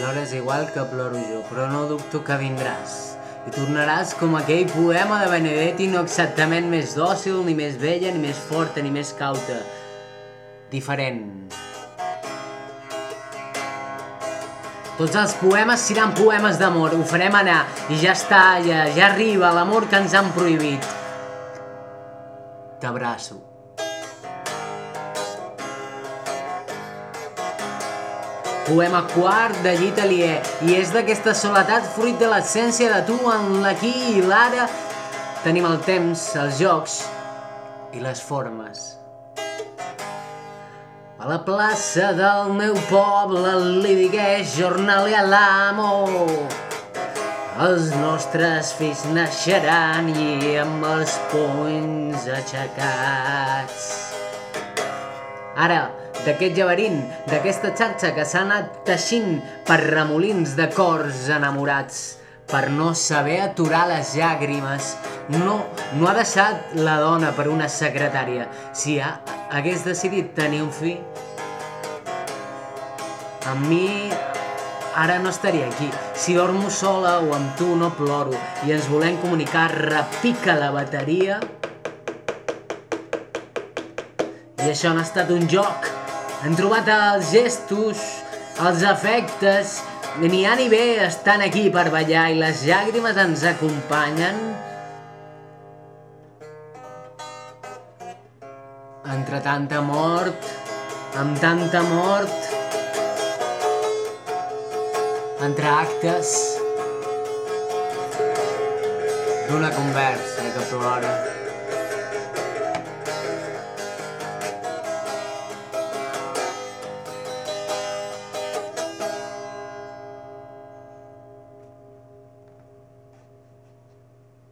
Plores igual que ploro jo, però no dubto que vindràs. I tornaràs com aquell poema de Benedetti, no exactament més dòcil, ni més vella, ni més forta, ni més cauta. Diferent. Tots els poemes seran poemes d'amor, ho farem anar, i ja està, ja arriba l'amor que ens han prohibit. T'abraço. Poema quart de llit aliè, i és d'aquesta soledat fruit de l'essència de tu en l'aquí i l'ara. Tenim el temps, els jocs i les formes. A la plaça del meu poble li digués jornaler a l'amo. Els nostres fills naixeran i amb els punys aixecats. Ara, d'aquest llaberint, d'aquesta xarxa que s'ha anat teixint per remolins de cors enamorats, per no saber aturar les llàgrimes, no ha deixat la dona per una secretària. Si hagués decidit tenir un fill, amb mi ara no estaria aquí. Si dormo sola o amb tu no ploro i ens volem comunicar, repica la bateria. I això no ha estat un joc. Hem trobat els gestos, els efectes, ni A ni B estan aquí per ballar i les llàgrimes ens acompanyen. Entre tanta mort, amb tanta mort, entre actes d'una conversa que plora.